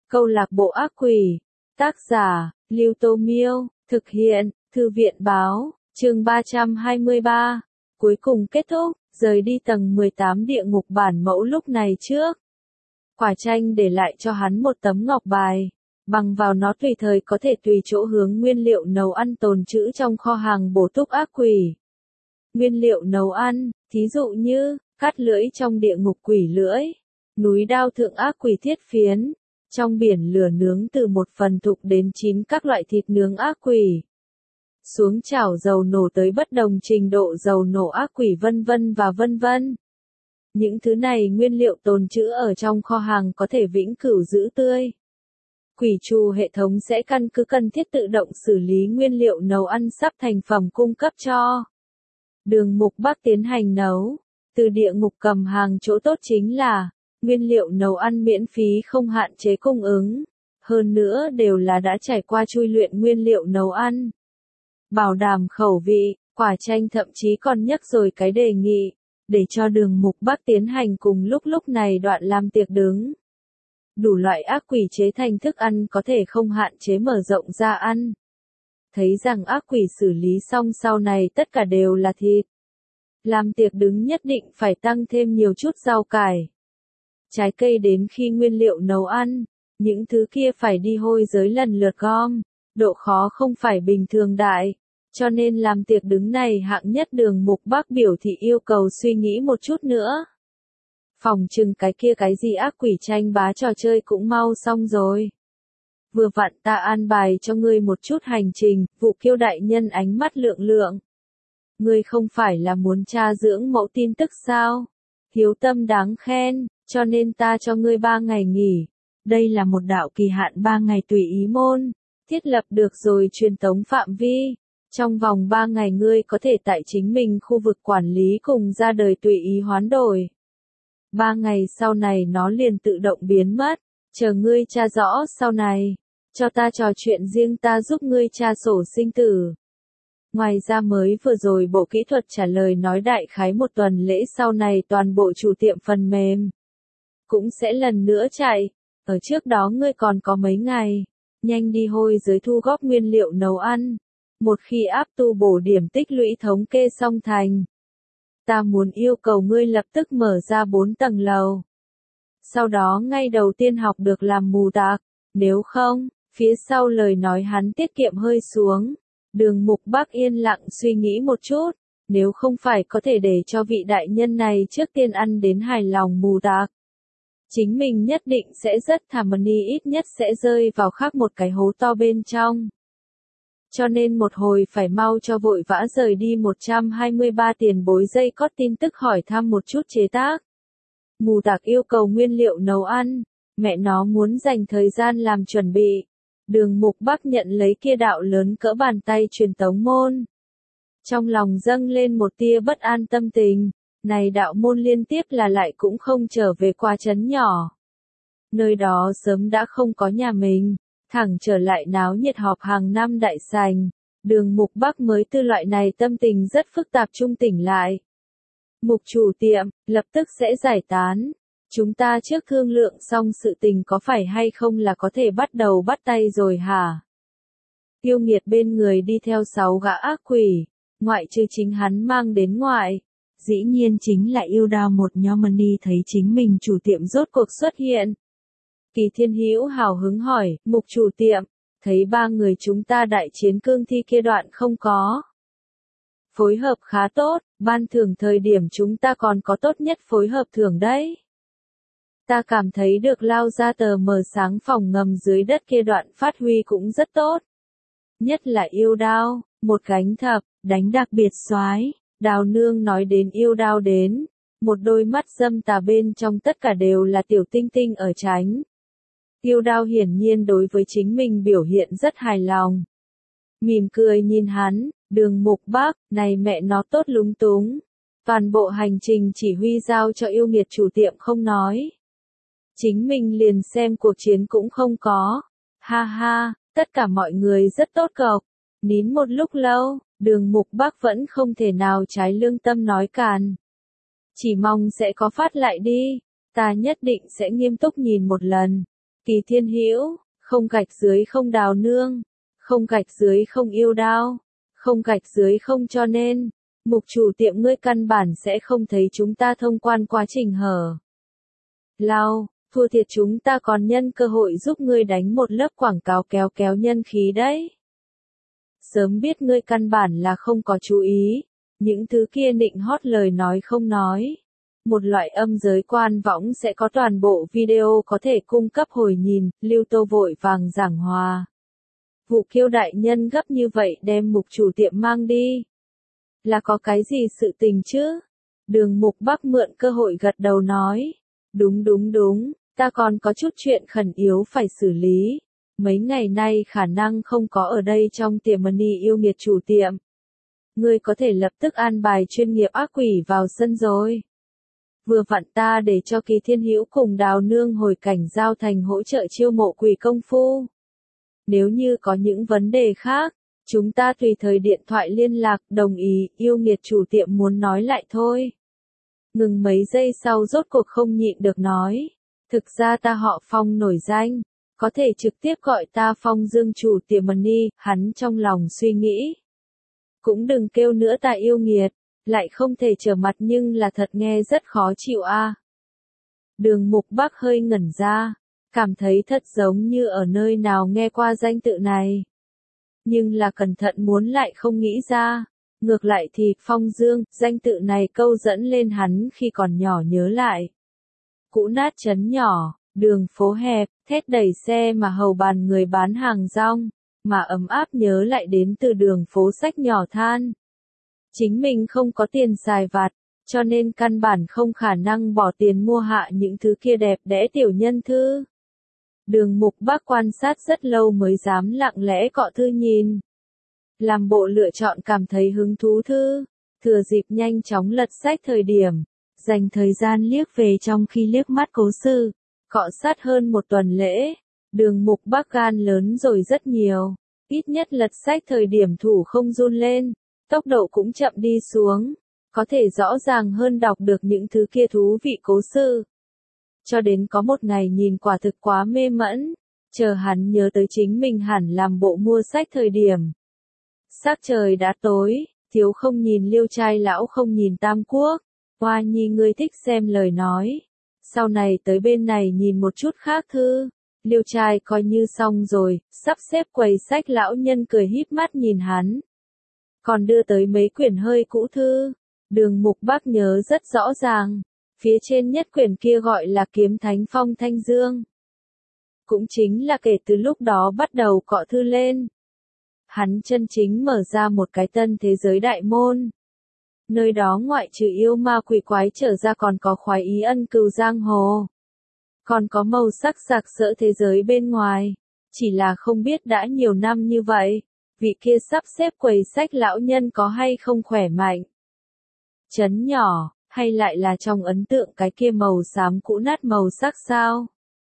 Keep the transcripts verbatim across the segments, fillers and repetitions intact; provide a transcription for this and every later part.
Câu lạc bộ ác quỷ. Tác giả, Lưu Tô Miêu. Thực hiện, Thư viện báo. Chương ba trăm hai mươi ba. Cuối cùng kết thúc, rời đi tầng mười tám địa ngục bản mẫu lúc này trước. Quả Chanh để lại cho hắn một tấm ngọc bài. Bằng vào nó tùy thời có thể tùy chỗ hướng nguyên liệu nấu ăn tồn trữ trong kho hàng bổ túc ác quỷ. Nguyên liệu nấu ăn, thí dụ như, cát lưỡi trong địa ngục quỷ lưỡi, núi đao thượng ác quỷ thiết phiến, trong biển lửa nướng từ một phần thục đến chín các loại thịt nướng ác quỷ. Xuống chảo dầu nổ tới bất đồng trình độ dầu nổ ác quỷ vân vân và vân vân. Những thứ này nguyên liệu tồn trữ ở trong kho hàng có thể vĩnh cửu giữ tươi. Quỷ trù hệ thống sẽ căn cứ cần thiết tự động xử lý nguyên liệu nấu ăn sắp thành phẩm cung cấp cho Đường Mục Bắc tiến hành nấu. Từ địa ngục cầm hàng chỗ tốt chính là, nguyên liệu nấu ăn miễn phí không hạn chế cung ứng. Hơn nữa đều là đã trải qua chui luyện nguyên liệu nấu ăn. Bảo đảm khẩu vị, Quả Chanh thậm chí còn nhắc rồi cái đề nghị, để cho Đường Mục Bắc tiến hành cùng lúc lúc này đoạn làm tiệc đứng. Đủ loại ác quỷ chế thành thức ăn có thể không hạn chế mở rộng ra ăn. Thấy rằng ác quỷ xử lý xong sau này tất cả đều là thịt. Làm tiệc đứng nhất định phải tăng thêm nhiều chút rau cải, trái cây đến khi nguyên liệu nấu ăn. Những thứ kia phải đi hôi giới lần lượt gom. Độ khó không phải bình thường đại. Cho nên làm tiệc đứng này hạng nhất Đường Mục Bắc biểu thị yêu cầu suy nghĩ một chút nữa. Phòng trừng cái kia cái gì ác quỷ tranh bá trò chơi cũng mau xong rồi. Vừa vặn ta an bài cho ngươi một chút hành trình, Vụ Kiêu đại nhân ánh mắt lượng lượng. Ngươi không phải là muốn tra dưỡng mẫu tin tức sao? Hiếu tâm đáng khen, cho nên ta cho ngươi ba ngày nghỉ. Đây là một đạo kỳ hạn ba ngày tùy ý môn, thiết lập được rồi truyền tống phạm vi. Trong vòng ba ngày ngươi có thể tại chính mình khu vực quản lý cùng ra đời tùy ý hoán đổi. Ba ngày sau này nó liền tự động biến mất, chờ ngươi tra rõ sau này. Cho ta trò chuyện riêng ta giúp ngươi tra sổ sinh tử. Ngoài ra mới vừa rồi bộ kỹ thuật trả lời nói đại khái một tuần lễ sau này toàn bộ chủ tiệm phần mềm cũng sẽ lần nữa chạy. Ở trước đó ngươi còn có mấy ngày, nhanh đi hôi giới thu góp nguyên liệu nấu ăn. Một khi áp tu bổ điểm tích lũy thống kê xong thành, ta muốn yêu cầu ngươi lập tức mở ra bốn tầng lầu. Sau đó ngay đầu tiên học được làm mù tạc, nếu không, phía sau lời nói hắn tiết kiệm hơi xuống. Đường Mục Bắc yên lặng suy nghĩ một chút, nếu không phải có thể để cho vị đại nhân này trước tiên ăn đến hài lòng mù tạc. Chính mình nhất định sẽ rất thảm ni ít nhất sẽ rơi vào khác một cái hố to bên trong. Cho nên một hồi phải mau cho vội vã rời đi một trăm hai mươi ba tiền bối dây có tin tức hỏi thăm một chút chế tác. Mù tạc yêu cầu nguyên liệu nấu ăn, mẹ nó muốn dành thời gian làm chuẩn bị. Đường Mục Bắc nhận lấy kia đạo lớn cỡ bàn tay truyền tống môn. Trong lòng dâng lên một tia bất an tâm tình, này đạo môn liên tiếp là lại cũng không trở về qua trấn nhỏ. Nơi đó sớm đã không có nhà mình, thẳng trở lại náo nhiệt họp hàng năm đại sành. Đường Mục Bắc mới từ loại này tâm tình rất phức tạp trung tỉnh lại. Mục chủ tiệm, lập tức sẽ giải tán. Chúng ta trước thương lượng xong sự tình có phải hay không là có thể bắt đầu bắt tay rồi hả? Yêu nghiệt bên người đi theo sáu gã ác quỷ, ngoại trừ chính hắn mang đến ngoại. Dĩ nhiên chính là yêu đao một nhóm money thấy chính mình chủ tiệm rốt cuộc xuất hiện. Kỳ Thiên Hữu hào hứng hỏi, Mục chủ tiệm, thấy ba người chúng ta đại chiến cương thi kia đoạn không có. Phối hợp khá tốt, ban thưởng thời điểm chúng ta còn có tốt nhất phối hợp thưởng đấy. Ta cảm thấy được lao ra tờ mờ sáng phòng ngầm dưới đất kia đoạn phát huy cũng rất tốt. Nhất là yêu đao, một gánh thập, đánh đặc biệt soái. Đào nương nói đến yêu đao đến, một đôi mắt dâm tà bên trong tất cả đều là tiểu tinh tinh ở tránh. Yêu đao hiển nhiên đối với chính mình biểu hiện rất hài lòng. Mỉm cười nhìn hắn, Đường Mục Bắc, này mẹ nó tốt lúng túng. Toàn bộ hành trình chỉ huy giao cho yêu nghiệt chủ tiệm không nói. Chính mình liền xem cuộc chiến cũng không có. Ha ha, tất cả mọi người rất tốt cộc. Nín một lúc lâu, Đường Mục Bắc vẫn không thể nào trái lương tâm nói càn. Chỉ mong sẽ có phát lại đi. Ta nhất định sẽ nghiêm túc nhìn một lần. Kỳ Thiên Hữu, không gạch dưới không đào nương, không gạch dưới không yêu đao, không gạch dưới không cho nên, mục chủ tiệm ngươi căn bản sẽ không thấy chúng ta thông quan quá trình hở. Lao, thua thiệt chúng ta còn nhân cơ hội giúp ngươi đánh một lớp quảng cáo kéo kéo nhân khí đấy. Sớm biết ngươi căn bản là không có chú ý, những thứ kia nịnh hót lời nói không nói. Một loại âm giới quan võng sẽ có toàn bộ video có thể cung cấp hồi nhìn, Lưu Tô vội vàng giảng hòa. Vụ Kiêu đại nhân gấp như vậy đem mục chủ tiệm mang đi. Là có cái gì sự tình chứ? Đường Mục Bắc mượn cơ hội gật đầu nói. Đúng đúng đúng, ta còn có chút chuyện khẩn yếu phải xử lý. Mấy ngày nay khả năng không có ở đây trong tiệm Money yêu nghiệt chủ tiệm. Ngươi có thể lập tức an bài chuyên nghiệp ác quỷ vào sân rồi. Vừa vặn ta để cho Kỳ Thiên Hữu cùng Đào Nương hồi cảnh giao thành hỗ trợ chiêu mộ quỷ công phu. Nếu như có những vấn đề khác, chúng ta tùy thời điện thoại liên lạc, đồng ý, yêu nghiệt chủ tiệm muốn nói lại thôi. Ngừng mấy giây sau rốt cuộc không nhịn được nói. Thực ra ta họ Phong nổi danh, có thể trực tiếp gọi ta Phong Dương chủ tiệm Money, hắn trong lòng suy nghĩ. Cũng đừng kêu nữa ta yêu nghiệt, lại không thể trở mặt nhưng là thật nghe rất khó chịu a. À. Đường Mục Bắc hơi ngẩn ra, cảm thấy thật giống như ở nơi nào nghe qua danh tự này. Nhưng là cẩn thận muốn lại không nghĩ ra. Ngược lại thì Phong Dương, danh tự này câu dẫn lên hắn khi còn nhỏ nhớ lại. Cũ nát trấn nhỏ, đường phố hẹp, thét đẩy xe mà hầu bàn người bán hàng rong, mà ấm áp nhớ lại đến từ đường phố sách nhỏ than. Chính mình không có tiền xài vặt, cho nên căn bản không khả năng bỏ tiền mua hạ những thứ kia đẹp đẽ tiểu nhân thư. Đường Mục Bắc quan sát rất lâu mới dám lặng lẽ cọ thư nhìn. Làm bộ lựa chọn cảm thấy hứng thú thư, thừa dịp nhanh chóng lật sách thời điểm, dành thời gian liếc về trong khi liếc mắt cố sự, cọ sát hơn một tuần lễ, đường Mục Bắc gan lớn rồi rất nhiều, ít nhất lật sách thời điểm thủ không run lên, tốc độ cũng chậm đi xuống, có thể rõ ràng hơn đọc được những thứ kia thú vị cố sự. Cho đến có một ngày nhìn quả thực quá mê mẫn, chờ hắn nhớ tới chính mình hẳn làm bộ mua sách thời điểm. Sắc trời đã tối, thiếu không nhìn Liêu trai lão không nhìn Tam Quốc, Hoa Nhi ngươi thích xem lời nói. Sau này tới bên này nhìn một chút khác thư, Liêu trai coi như xong rồi, sắp xếp quầy sách lão nhân cười híp mắt nhìn hắn. Còn đưa tới mấy quyển hơi cũ thư, đường Mục Bắc nhớ rất rõ ràng, phía trên nhất quyển kia gọi là Kiếm Thánh Phong Thanh Dương. Cũng chính là kể từ lúc đó bắt đầu cọ thư lên. Hắn chân chính mở ra một cái tân thế giới đại môn. Nơi đó ngoại trừ yêu ma quỷ quái trở ra còn có khoái ý ân cừu giang hồ. Còn có màu sắc sặc sỡ thế giới bên ngoài. Chỉ là không biết đã nhiều năm như vậy, vị kia sắp xếp quầy sách lão nhân có hay không khỏe mạnh. Chấn nhỏ, hay lại là trong ấn tượng cái kia màu xám cũ nát màu sắc sao?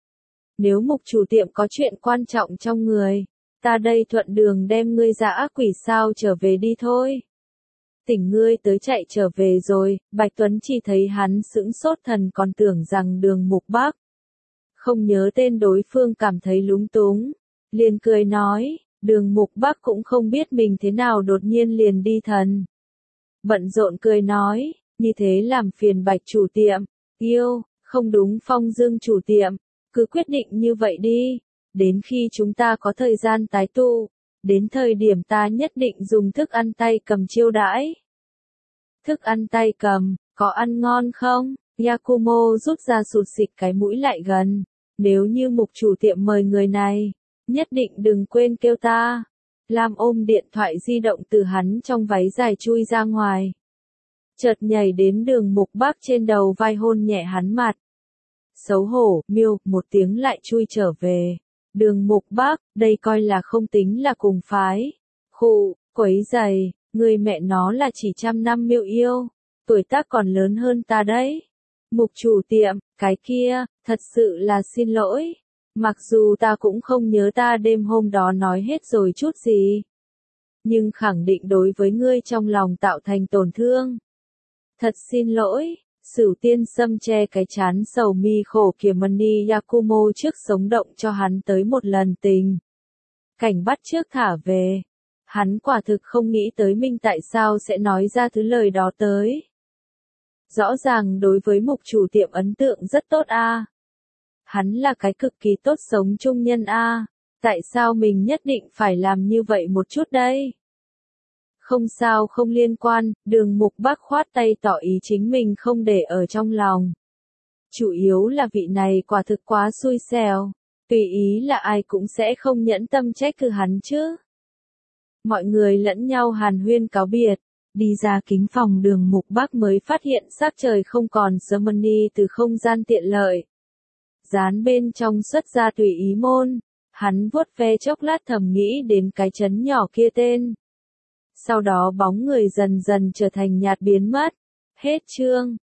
Nếu mục chủ tiệm có chuyện quan trọng trong người, ta đây thuận đường đem ngươi ra ác quỷ sao trở về đi thôi. Tỉnh ngươi tới chạy trở về rồi, Bạch Tuấn chỉ thấy hắn sững sốt thần còn tưởng rằng đường Mục Bắc. Không nhớ tên đối phương cảm thấy lúng túng, liền cười nói, đường Mục Bắc cũng không biết mình thế nào đột nhiên liền đi thần. Bận rộn cười nói, như thế làm phiền Bạch chủ tiệm, yêu, không đúng Phong Dương chủ tiệm, cứ quyết định như vậy đi. Đến khi chúng ta có thời gian tái tu, đến thời điểm ta nhất định dùng thức ăn tay cầm chiêu đãi. Thức ăn tay cầm, có ăn ngon không? Yakumo rút ra sụt xịt cái mũi lại gần. Nếu như mục chủ tiệm mời người này, nhất định đừng quên kêu ta. Lam ôm điện thoại di động từ hắn trong váy dài chui ra ngoài. Chợt nhảy đến đường Mục Bắc trên đầu vai hôn nhẹ hắn mặt. Xấu hổ, miêu, một tiếng lại chui trở về. Đường Mục Bắc, đây coi là không tính là cùng phái. Khụ, quấy giày, người mẹ nó là chỉ trăm năm miêu yêu, tuổi tác còn lớn hơn ta đấy. Mục chủ tiệm, cái kia, thật sự là xin lỗi. Mặc dù ta cũng không nhớ ta đêm hôm đó nói hết rồi chút gì. Nhưng khẳng định đối với ngươi trong lòng tạo thành tổn thương. Thật xin lỗi, Sửu tiên sâm che cái chán sầu mi khổ kia Mani Yakumo trước sống động cho hắn tới một lần tình. Cảnh bắt trước thả về. Hắn quả thực không nghĩ tới Minh tại sao sẽ nói ra thứ lời đó tới. Rõ ràng đối với mục chủ tiệm ấn tượng rất tốt a. Hắn là cái cực kỳ tốt sống chung nhân a. Tại sao mình nhất định phải làm như vậy một chút đây? Không sao không liên quan, Đường Mục Bác khoát tay tỏ ý chính mình không để ở trong lòng. Chủ yếu là vị này quả thực quá xui xẻo, tùy ý là ai cũng sẽ không nhẫn tâm trách cứ hắn chứ. Mọi người lẫn nhau hàn huyên cáo biệt, đi ra kính phòng Đường Mục Bác mới phát hiện sắc trời không còn Germany từ không gian tiện lợi. Dán bên trong xuất ra tùy ý môn, hắn vuốt ve chốc lát thầm nghĩ đến cái trấn nhỏ kia tên. Sau đó bóng người dần dần trở thành nhạt biến mất. Hết chương.